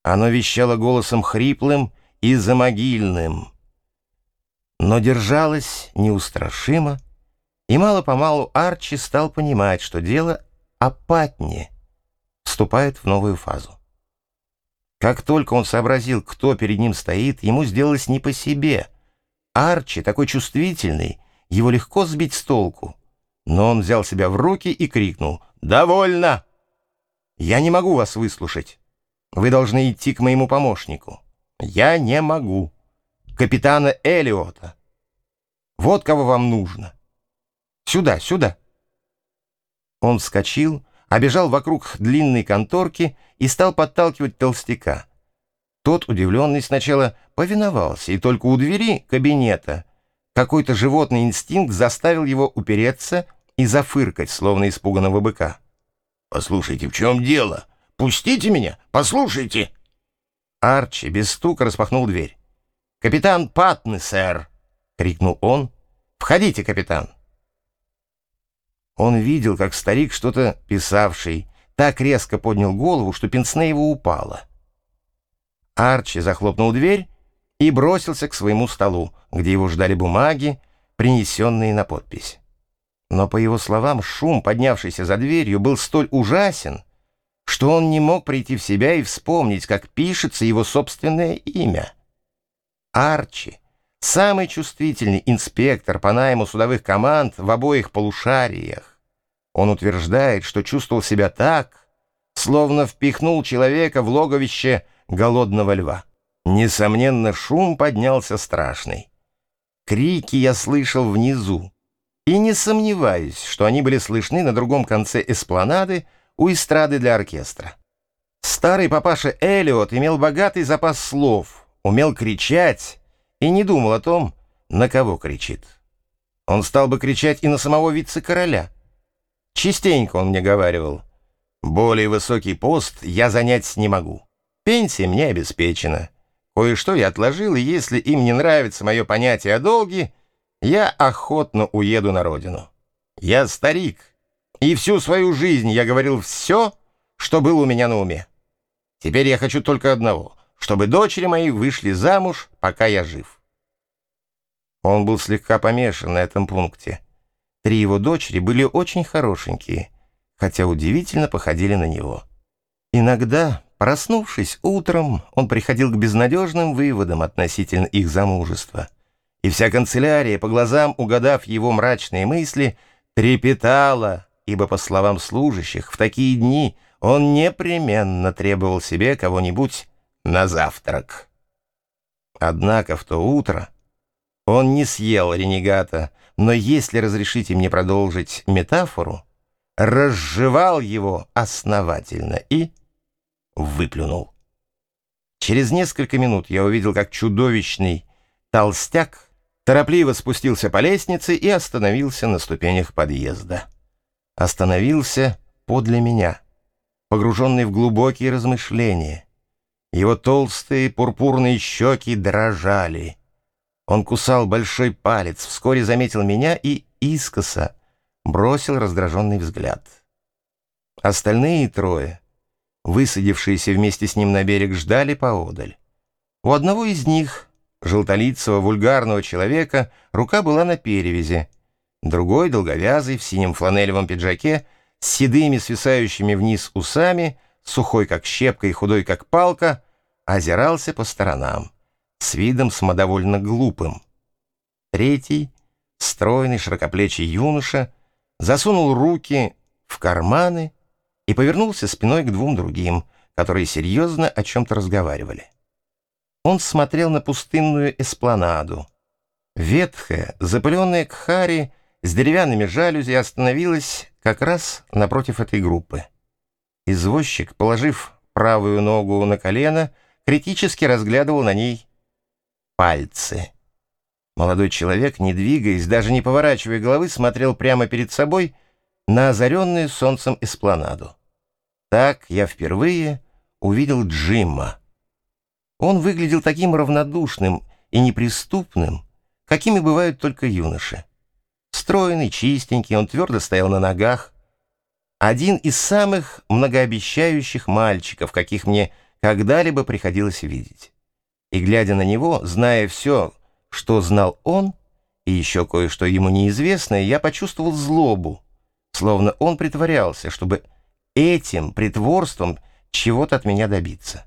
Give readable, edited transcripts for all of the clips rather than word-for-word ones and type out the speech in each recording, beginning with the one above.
Оно вещало голосом хриплым и замогильным, но держалось неустрашимо, и мало-помалу Арчи стал понимать, что дело о Патне вступает в новую фазу. Как только он сообразил, кто перед ним стоит, ему сделалось не по себе. Арчи, такой чувствительный, его легко сбить с толку. Но он взял себя в руки и крикнул: «Довольно! Я не могу вас выслушать. Вы должны идти к моему помощнику. Я не могу. Капитана Эллиота. Вот кого вам нужно. Сюда, сюда!» Он вскочил, обежал вокруг длинной конторки и стал подталкивать толстяка. Тот, удивленный, сначала повиновался, и только у двери кабинета какой-то животный инстинкт заставил его упереться и зафыркать, словно испуганного быка. «Послушайте, в чем дело? Пустите меня! Послушайте!» Арчи без стука распахнул дверь. «Капитан Патны, сэр!» — крикнул он. «Входите, капитан!» Он видел, как старик, что-то писавший, так резко поднял голову, что пенсне его упало. Арчи захлопнул дверь и бросился к своему столу, где его ждали бумаги, принесенные на подпись. Но, по его словам, шум, поднявшийся за дверью, был столь ужасен, что он не мог прийти в себя и вспомнить, как пишется его собственное имя. Арчи, самый чувствительный инспектор по найму судовых команд в обоих полушариях. Он утверждает, что чувствовал себя так, словно впихнул человека в логовище голодного льва. Несомненно, шум поднялся страшный. Крики я слышал внизу, и не сомневаюсь, что они были слышны на другом конце эспланады у эстрады для оркестра. Старый папаша Эллиот имел богатый запас слов, умел кричать и не думал о том, на кого кричит. Он стал бы кричать и на самого вице-короля. Частенько он мне говаривал: «Более высокий пост я занять не могу. Пенсия мне обеспечена. Кое-что я отложил, и если им не нравится мое понятие о долге, я охотно уеду на родину. Я старик, и всю свою жизнь я говорил все, что было у меня на уме. Теперь я хочу только одного — чтобы дочери мои вышли замуж, пока я жив». Он был слегка помешан на этом пункте. 3 его дочери были очень хорошенькие, хотя удивительно походили на него. Иногда, проснувшись утром, он приходил к безнадежным выводам относительно их замужества, и вся канцелярия, по глазам угадав его мрачные мысли, трепетала, ибо, по словам служащих, в такие дни он непременно требовал себе кого-нибудь на завтрак. Однако в то утро он не съел ренегата, но, если разрешите мне продолжить метафору, разжевал его основательно и выплюнул. Через несколько минут я увидел, как чудовищный толстяк торопливо спустился по лестнице и остановился на ступенях подъезда. Остановился подле меня, погруженный в глубокие размышления. Его толстые пурпурные щеки дрожали. Он кусал большой палец, вскоре заметил меня и искоса бросил раздраженный взгляд. Остальные 3, высадившиеся вместе с ним на берег, ждали поодаль. У одного из них, желтолицего вульгарного человека, рука была на перевязи. Другой, долговязый, в синем фланелевом пиджаке, с седыми свисающими вниз усами, сухой как щепка и худой как палка, озирался по сторонам, с видом самодовольно глупым. 3, стройный широкоплечий юноша, засунул руки в карманы и повернулся спиной к 2 другим, которые серьезно о чем-то разговаривали. Он смотрел на пустынную эспланаду. Ветхая, запыленная кхари с деревянными жалюзи остановилась как раз напротив этой группы. Извозчик, положив правую ногу на колено, критически разглядывал на ней пальцы. Молодой человек, не двигаясь, даже не поворачивая головы, смотрел прямо перед собой на озаренную солнцем эспланаду. Так я впервые увидел Джимма. Он выглядел таким равнодушным и неприступным, какими бывают только юноши. Стройный, чистенький, он твердо стоял на ногах. Один из самых многообещающих мальчиков, каких мне когда-либо приходилось видеть. И, глядя на него, зная все, что знал он, и еще кое-что ему неизвестное, я почувствовал злобу, словно он притворялся, чтобы этим притворством чего-то от меня добиться.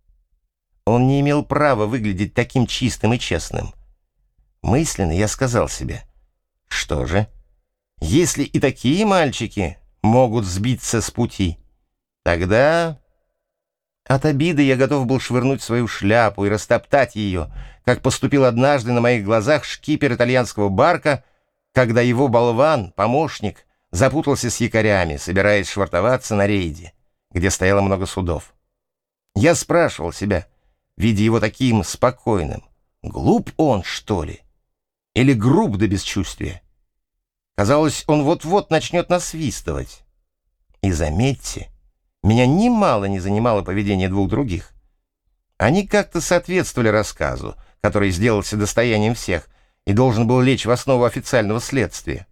Он не имел права выглядеть таким чистым и честным. Мысленно я сказал себе: что же, если и такие мальчики могут сбиться с пути, тогда... От обиды я готов был швырнуть свою шляпу и растоптать ее, как поступил однажды на моих глазах шкипер итальянского барка, когда его болван, помощник, запутался с якорями, собираясь швартоваться на рейде, где стояло много судов. Я спрашивал себя, видя его таким спокойным, глуп он, что ли, или груб до бесчувствия. Казалось, он вот-вот начнет насвистывать. И заметьте, меня немало не занимало поведение двух других. Они как-то соответствовали рассказу, который сделался достоянием всех и должен был лечь в основу официального следствия.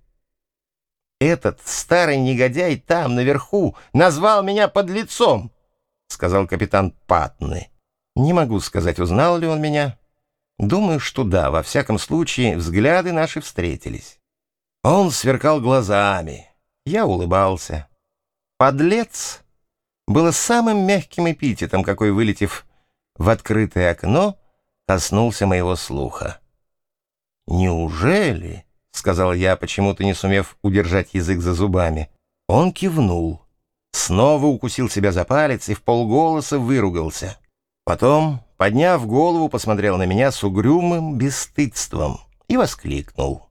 «Этот старый негодяй там, наверху, назвал меня подлецом», — сказал капитан Патны. Не могу сказать, узнал ли он меня. Думаю, что да, во всяком случае, взгляды наши встретились. Он сверкал глазами, я улыбался. «Подлец» было самым мягким эпитетом, какой, вылетев в открытое окно, коснулся моего слуха. «Неужели?» — сказал я, почему-то не сумев удержать язык за зубами. Он кивнул, снова укусил себя за палец и вполголоса выругался. Потом, подняв голову, посмотрел на меня с угрюмым бесстыдством и воскликнул: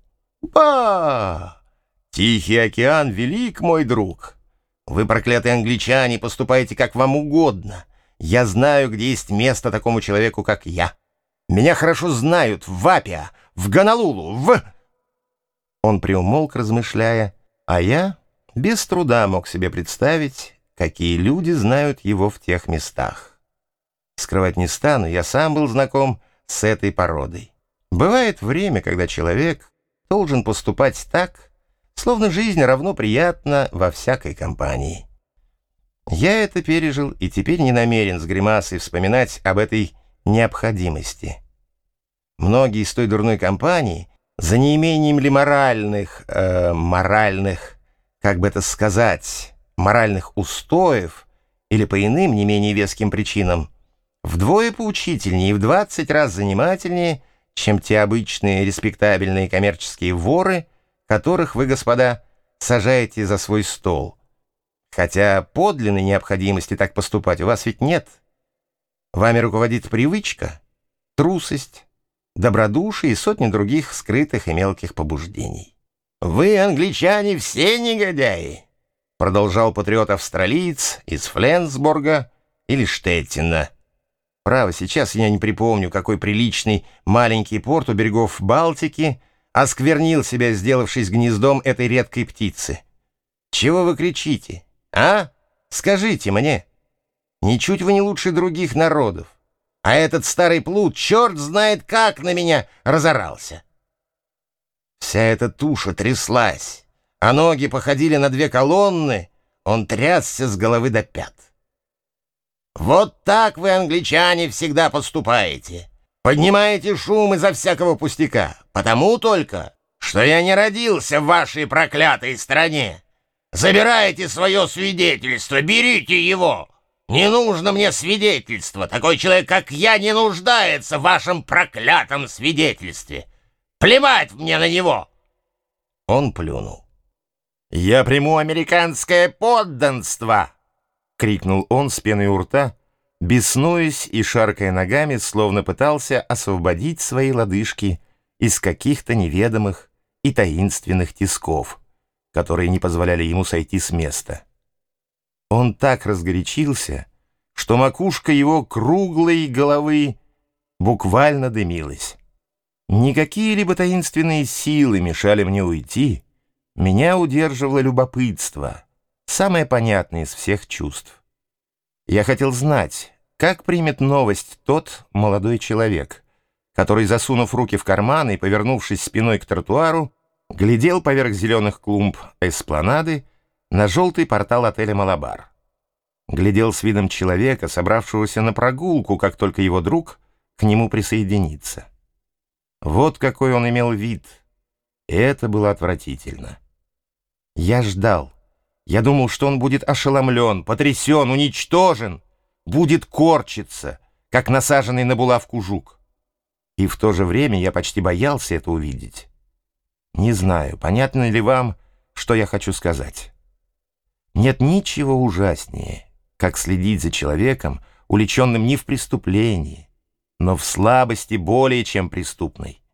«Ба! Тихий океан велик, мой друг! Вы, проклятые англичане, поступаете как вам угодно. Я знаю, где есть место такому человеку, как я. Меня хорошо знают в Апиа, в Гонолулу, в...» Он приумолк, размышляя, а я без труда мог себе представить, какие люди знают его в тех местах. Скрывать не стану, я сам был знаком с этой породой. Бывает время, когда человек должен поступать так, словно жизнь равно приятна во всякой компании. Я это пережил и теперь не намерен с гримасой вспоминать об этой необходимости. Многие из той дурной компании, за неимением ли моральных, как бы это сказать, моральных устоев или по иным не менее веским причинам, вдвое поучительнее и в 20 раз занимательнее, чем те обычные респектабельные коммерческие воры, которых вы, господа, сажаете за свой стол. Хотя подлинной необходимости так поступать у вас ведь нет. Вами руководит привычка, трусость, добродушие и сотни других скрытых и мелких побуждений. «Вы, англичане, все негодяи!» — продолжал патриот-австралиец из Фленсбурга или Штеттина. Право, сейчас я не припомню, какой приличный маленький порт у берегов Балтики осквернил себя, сделавшись гнездом этой редкой птицы. Чего вы кричите, а? Скажите мне. Ничуть вы не лучше других народов. А этот старый плут, черт знает как, на меня разорался. Вся эта туша тряслась, а ноги походили на две колонны, он трясся с головы до пят. Вот так вы, англичане, всегда поступаете. Поднимаете шум из-за всякого пустяка, потому только, что я не родился в вашей проклятой стране. Забирайте свое свидетельство, берите его. Не нужно мне свидетельства. Такой человек, как я, не нуждается в вашем проклятом свидетельстве. Плевать мне на него!» Он плюнул. «Я приму американское подданство!» — крикнул он с пеной у рта, беснуясь и шаркая ногами, словно пытался освободить свои лодыжки из каких-то неведомых и таинственных тисков, которые не позволяли ему сойти с места. Он так разгорячился, что макушка его круглой головы буквально дымилась. Не какие-либо таинственные силы мешали мне уйти, меня удерживало любопытство, самое понятное из всех чувств. Я хотел знать, как примет новость тот молодой человек, который, засунув руки в карманы и повернувшись спиной к тротуару, глядел поверх зеленых клумб эспланады на желтый портал отеля «Малабар». глядел с видом человека, собравшегося на прогулку, как только его друг к нему присоединится. Вот какой он имел вид. И это было отвратительно. Я ждал. Я думал, что он будет ошеломлен, потрясен, уничтожен, будет корчиться, как насаженный на булавку жук. И в то же время я почти боялся это увидеть. Не знаю, понятно ли вам, что я хочу сказать. Нет ничего ужаснее, как следить за человеком, уличенным не в преступлении, но в слабости более чем преступной.